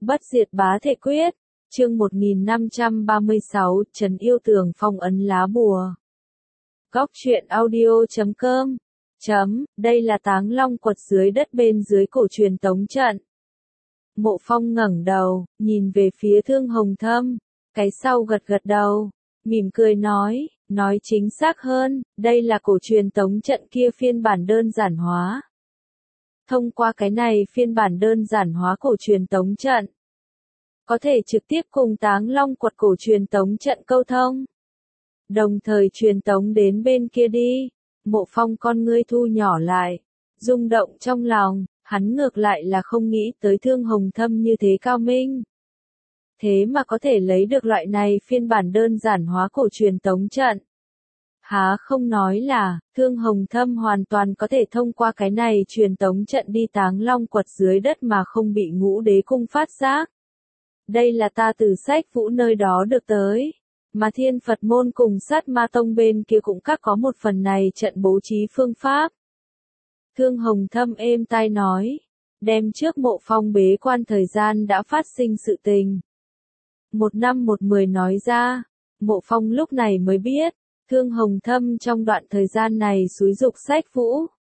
Bất diệt bá thể quyết, chương 1536, Trấn yêu tường phong ấn lá bùa. Góc truyện audio.com Đây là Táng Long quật dưới đất bên dưới cổ truyền tống trận. Mộ Phong ngẩng đầu, nhìn về phía Thương Hồng Thâm, cái sau gật gật đầu, mỉm cười nói chính xác hơn, đây là cổ truyền tống trận kia phiên bản đơn giản hóa. Thông qua cái này phiên bản đơn giản hóa cổ truyền tống trận, có thể trực tiếp cùng Táng Long quật cổ truyền tống trận câu thông. Đồng thời truyền tống đến bên kia đi. Mộ Phong con ngươi thu nhỏ lại, rung động trong lòng, hắn ngược lại là không nghĩ tới Thương Hồng Thâm như thế cao minh. Thế mà có thể lấy được loại này phiên bản đơn giản hóa cổ truyền tống trận. Há không nói là, Thương Hồng Thâm hoàn toàn có thể thông qua cái này truyền tống trận đi Táng Long quật dưới đất mà không bị Ngũ Đế cung phát giác. Đây là ta từ sách vũ nơi đó được tới. Mà Thiên Phật môn cùng Sát Ma tông bên kia cũng các có một phần này trận bố trí phương pháp. Thương Hồng Thâm êm tai nói, đem trước Mộ Phong bế quan thời gian đã phát sinh sự tình. 1 năm 1 10 nói ra, Mộ Phong lúc này mới biết, Thương Hồng Thâm trong đoạn thời gian này xúi dục sách vũ.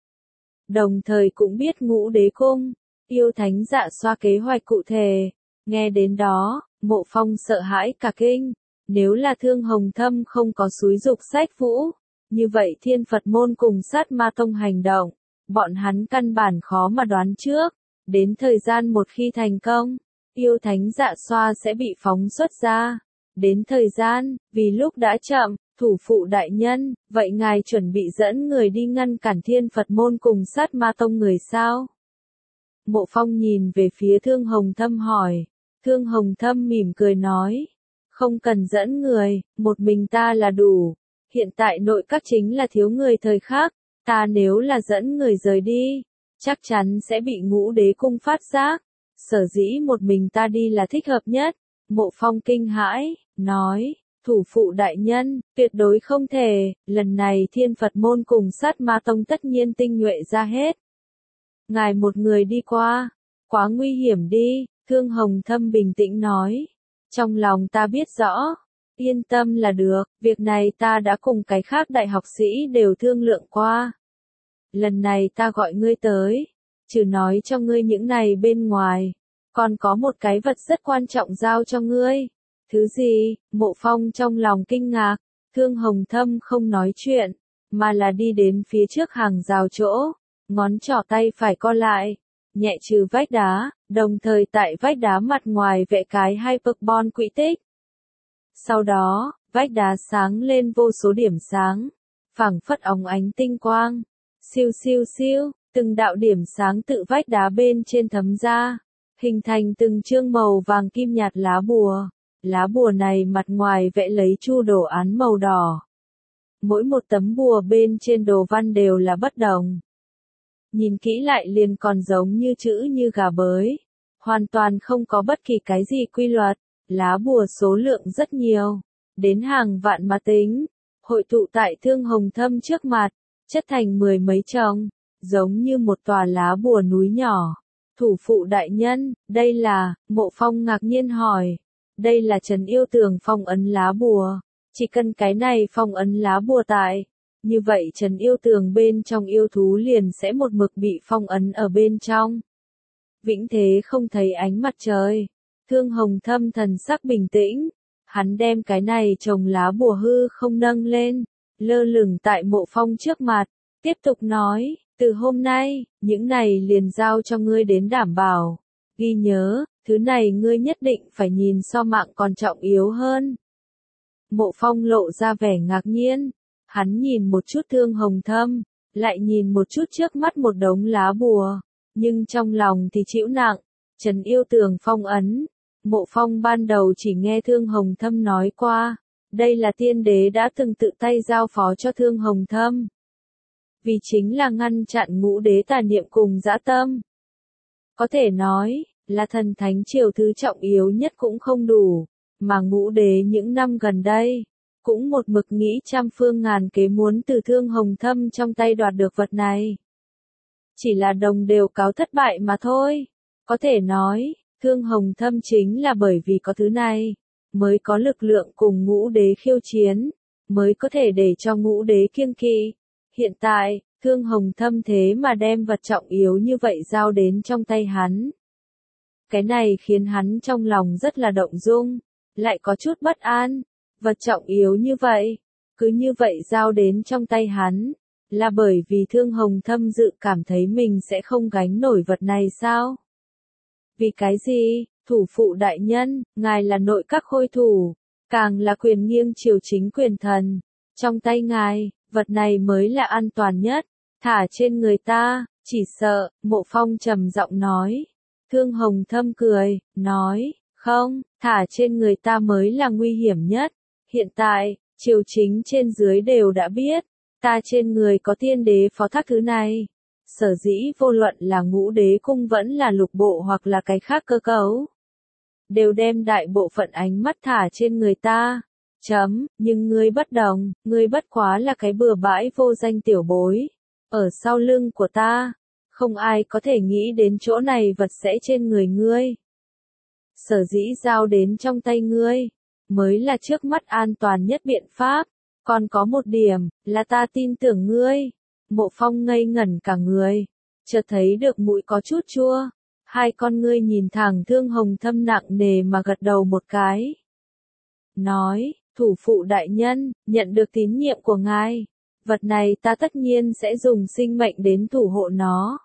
Đồng thời cũng biết Ngũ Đế cung, yêu thánh dạ xoa kế hoạch cụ thể. Nghe đến đó, Mộ Phong sợ hãi cả kinh. Nếu là Thương Hồng Thâm không có xúi dục sách vũ, như vậy Thiên Phật môn cùng Sát Ma tông hành động, bọn hắn căn bản khó mà đoán trước. Đến thời gian một khi thành công, yêu thánh dạ xoa sẽ bị phóng xuất ra. Đến thời gian, vì lúc đã chậm, thủ phụ đại nhân, vậy ngài chuẩn bị dẫn người đi ngăn cản Thiên Phật môn cùng Sát Ma tông người sao? Mộ Phong nhìn về phía Thương Hồng Thâm hỏi. Thương Hồng Thâm mỉm cười nói. Không cần dẫn người, một mình ta là đủ. Hiện tại nội các chính là thiếu người thời khắc, ta nếu là dẫn người rời đi, chắc chắn sẽ bị Ngũ Đế cung phát giác. Sở dĩ một mình ta đi là thích hợp nhất. Mộ Phong kinh hãi, nói, thủ phụ đại nhân, tuyệt đối không thể, lần này Thiên Phật môn cùng Sát Ma tông tất nhiên tinh nhuệ ra hết. Ngài một người đi qua, quá nguy hiểm đi, Thương Hồng Thâm bình tĩnh nói. Trong lòng ta biết rõ, yên tâm là được, việc này ta đã cùng cái khác đại học sĩ đều thương lượng qua. Lần này ta gọi ngươi tới, trừ nói cho ngươi những này bên ngoài, còn có một cái vật rất quan trọng giao cho ngươi. Thứ gì? Mộ Phong trong lòng kinh ngạc, Thương Hồng Thâm không nói chuyện, mà là đi đến phía trước hàng rào chỗ, ngón trỏ tay phải co lại, nhẹ trừ vách đá, đồng thời tại vách đá mặt ngoài vẽ cái hyperbol quỹ tích. Sau đó, vách đá sáng lên vô số điểm sáng, phảng phất óng ánh tinh quang. Siêu siêu siêu, từng đạo điểm sáng tự vách đá bên trên thấm ra, hình thành từng chương màu vàng kim nhạt lá bùa. Lá bùa này mặt ngoài vẽ lấy chu đồ án màu đỏ. Mỗi một tấm bùa bên trên đồ văn đều là bất đồng. Nhìn kỹ lại liền còn giống như chữ như gà bới. Hoàn toàn không có bất kỳ cái gì quy luật. Lá bùa số lượng rất nhiều. Đến hàng vạn mà tính. Hội tụ tại Thương Hồng Thâm trước mặt. Chất thành 10 mấy chồng. Giống như một tòa lá bùa núi nhỏ. Thủ phụ đại nhân, đây là, Mộ Phong ngạc nhiên hỏi. Đây là Trấn yêu tường phong ấn lá bùa. Chỉ cần cái này phong ấn lá bùa tại. Như vậy Trấn yêu tường bên trong yêu thú liền sẽ một mực bị phong ấn ở bên trong. Vĩnh thế không thấy ánh mặt trời. Thương Hồng Thâm thần sắc bình tĩnh. Hắn đem cái này trồng lá bùa hư không nâng lên. Lơ lửng tại Mộ Phong trước mặt. Tiếp tục nói, từ hôm nay, những này liền giao cho ngươi đến đảm bảo. Ghi nhớ, thứ này ngươi nhất định phải nhìn so mạng còn trọng yếu hơn. Mộ Phong lộ ra vẻ ngạc nhiên. Hắn nhìn một chút Thương Hồng Thâm, lại nhìn một chút trước mắt một đống lá bùa, nhưng trong lòng thì chịu nặng. Trấn yêu tường phong ấn. Mộ Phong ban đầu chỉ nghe Thương Hồng Thâm nói qua, đây là tiên đế đã từng tự tay giao phó cho Thương Hồng Thâm. Vì chính là ngăn chặn Ngũ Đế tà niệm cùng dã tâm. Có thể nói, là thần thánh triều thứ trọng yếu nhất cũng không đủ, mà Ngũ Đế những năm gần đây, cũng một mực nghĩ trăm phương ngàn kế muốn từ Thương Hồng Thâm trong tay đoạt được vật này. Chỉ là đồng đều cáo thất bại mà thôi. Có thể nói, Thương Hồng Thâm chính là bởi vì có thứ này, mới có lực lượng cùng ngũ đế khiêu chiến, mới có thể để cho ngũ đế kiêng kỵ. Hiện tại, Thương Hồng Thâm thế mà đem vật trọng yếu như vậy giao đến trong tay hắn. Cái này khiến hắn trong lòng rất là động dung, lại có chút bất an. Vật trọng yếu như vậy, cứ như vậy giao đến trong tay hắn, là bởi vì Thương Hồng Thâm dự cảm thấy mình sẽ không gánh nổi vật này sao? Vì cái gì? Thủ phụ đại nhân, ngài là nội các khôi thủ, càng là quyền nghiêng triều chính quyền thần. Trong tay ngài, vật này mới là an toàn nhất, thả trên người ta, chỉ sợ, Mộ Phong trầm giọng nói. Thương Hồng Thâm cười, nói, không, thả trên người ta mới là nguy hiểm nhất. Hiện tại, triều chính trên dưới đều đã biết, ta trên người có tiên đế phó thác thứ này. Sở dĩ vô luận là ngũ đế cung vẫn là lục bộ hoặc là cái khác cơ cấu, đều đem đại bộ phận ánh mắt thả trên người ta. Nhưng ngươi bất đồng, ngươi bất quá là cái bừa bãi vô danh tiểu bối. Ở sau lưng của ta, không ai có thể nghĩ đến chỗ này vật sẽ trên người ngươi. Sở dĩ giao đến trong tay ngươi, mới là trước mắt an toàn nhất biện pháp. Còn có một điểm, là ta tin tưởng ngươi. Mộ Phong ngây ngẩn cả người, chợt thấy được mũi có chút chua. Hai con ngươi nhìn thẳng Thương Hồng Thâm nặng nề mà gật đầu một cái. Nói, thủ phụ đại nhân, nhận được tín nhiệm của ngài. Vật này ta tất nhiên sẽ dùng sinh mệnh đến thủ hộ nó.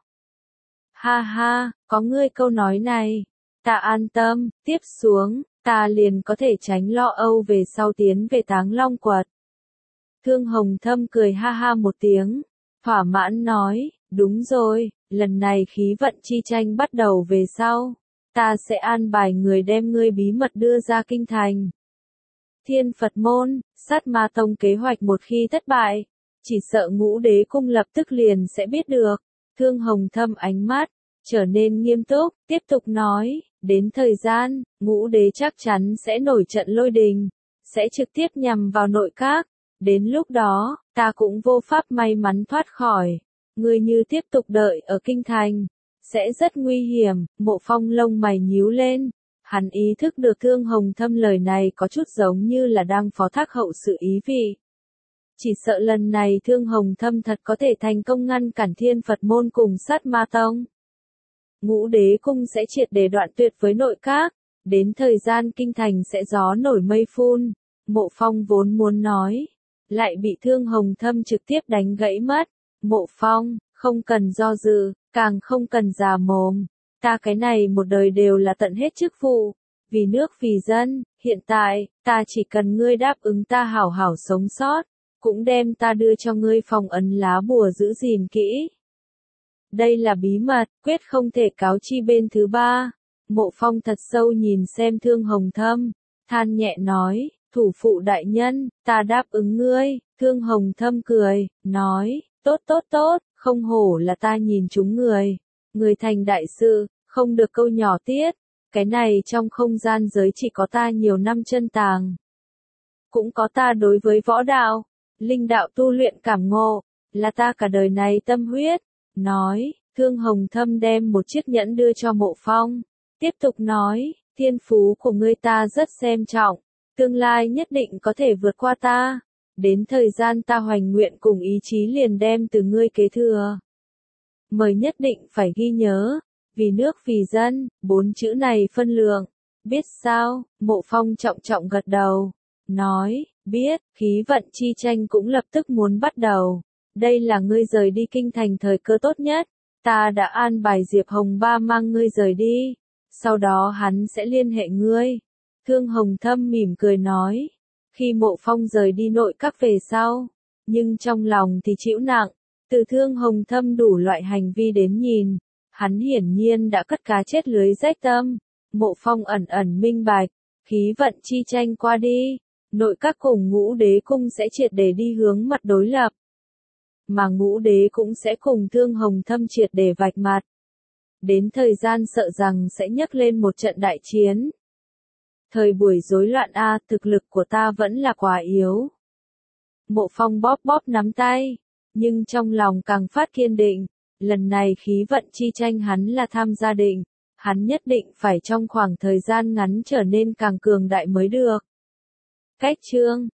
Ha ha, có ngươi câu nói này, ta an tâm, tiếp xuống, ta liền có thể tránh lo âu về sau tiến về Táng Long Quật. Thương Hồng Thâm cười ha ha một tiếng, thỏa mãn nói, đúng rồi, lần này khí vận chi tranh bắt đầu về sau, ta sẽ an bài người đem ngươi bí mật đưa ra kinh thành. Thiên Phật môn, Sát Ma Tông kế hoạch một khi thất bại, chỉ sợ ngũ đế cung lập tức liền sẽ biết được. Thương Hồng Thâm ánh mắt trở nên nghiêm túc, tiếp tục nói, đến thời gian, ngũ đế chắc chắn sẽ nổi trận lôi đình, sẽ trực tiếp nhằm vào nội các. Đến lúc đó, ta cũng vô pháp may mắn thoát khỏi. Ngươi như tiếp tục đợi ở kinh thành, sẽ rất nguy hiểm. Mộ Phong lông mày nhíu lên. Hắn ý thức được Thương Hồng Thâm lời này có chút giống như là đang phó thác hậu sự ý vị. Chỉ sợ lần này Thương Hồng Thâm thật có thể thành công ngăn cản Thiên Phật môn cùng Sát Ma Tông. Ngũ đế cung sẽ triệt để đoạn tuyệt với nội các, đến thời gian kinh thành sẽ gió nổi mây phun. Mộ Phong vốn muốn nói, lại bị Thương Hồng Thâm trực tiếp đánh gãy mất. Mộ Phong, không cần do dự, càng không cần già mồm. Ta cái này một đời đều là tận hết chức vụ, vì nước vì dân, hiện tại, ta chỉ cần ngươi đáp ứng ta hảo hảo sống sót, cũng đem ta đưa cho ngươi phong ấn lá bùa giữ gìn kỹ. Đây là bí mật, quyết không thể cáo chi bên thứ ba. Mộ Phong thật sâu nhìn xem Thương Hồng Thâm, than nhẹ nói, thủ phụ đại nhân, ta đáp ứng ngươi. Thương Hồng Thâm cười, nói, tốt tốt tốt, không hổ là ta nhìn chúng người. Người thành đại sự, không được câu nhỏ tiết. Cái này trong không gian giới chỉ có ta nhiều năm chân tàng. Cũng có ta đối với võ đạo, linh đạo tu luyện cảm ngộ, là ta cả đời này tâm huyết. Nói, Thương Hồng Thâm đem một chiếc nhẫn đưa cho Mộ Phong. Tiếp tục nói, thiên phú của ngươi ta rất xem trọng, tương lai nhất định có thể vượt qua ta. Đến thời gian ta hoành nguyện cùng ý chí liền đem từ ngươi kế thừa. Mời nhất định phải ghi nhớ, vì nước vì dân, 4 chữ này phân lượng. Biết sao? Mộ Phong trọng trọng gật đầu. Nói, biết, khí vận chi tranh cũng lập tức muốn bắt đầu. Đây là ngươi rời đi kinh thành thời cơ tốt nhất. Ta đã an bài Diệp Hồng Ba mang ngươi rời đi. Sau đó hắn sẽ liên hệ ngươi. Thương Hồng Thâm mỉm cười nói. Khi Mộ Phong rời đi nội các về sau, nhưng trong lòng thì chịu nặng. Từ Thương Hồng Thâm đủ loại hành vi đến nhìn, hắn hiển nhiên đã cất cá chết lưới rách tâm. Mộ Phong ẩn ẩn minh bạch, khí vận chi tranh qua đi, nội các cùng ngũ đế cung sẽ triệt để đi hướng mặt đối lập. Mà ngũ đế cũng sẽ cùng Thương Hồng Thâm triệt để vạch mặt. Đến thời gian sợ rằng sẽ nhấc lên một trận đại chiến. Thời buổi rối loạn thực lực của ta vẫn là quá yếu. Mộ Phong bóp bóp nắm tay, nhưng trong lòng càng phát kiên định, lần này khí vận chi tranh hắn là tham gia định, hắn nhất định phải trong khoảng thời gian ngắn trở nên càng cường đại mới được. Cách chương